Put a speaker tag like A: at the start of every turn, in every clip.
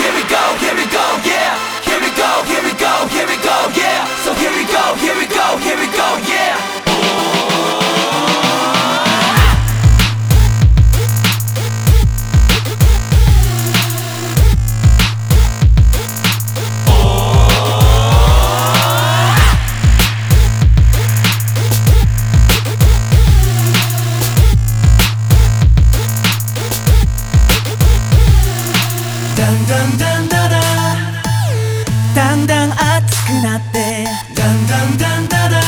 A: here we go, here we go, yeah. Here we go, here we go, here we go, yeah. So here we go, here we go, here we go, yeah.
B: だんだんだんだだだんだん熱くなってだんだんだんだだだ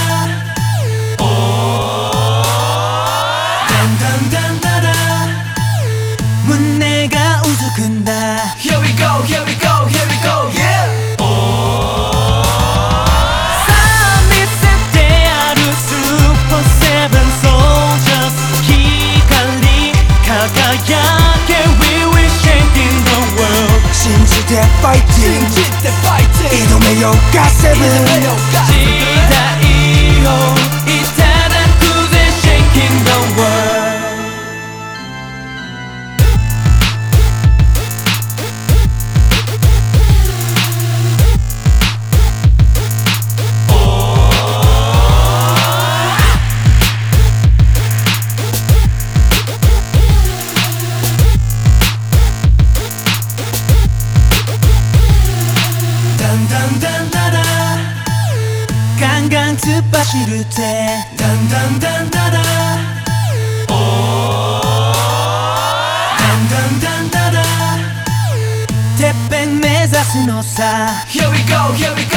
B: んだんだんだだ胸がうずくんだ
A: Here we go, here we go, here we go, yeah.
B: さあ見せてあるスーパーセブンソルジャーズ光輝け We will shaking the world 信じてファイティング挑めよガセブン時代をいただくぜ Shaking the world だんだんだんだだガンガン突っ走るぜだんだんだんだだだんだんだんだだてっぺん目指すのさ
A: Here we go, here we go.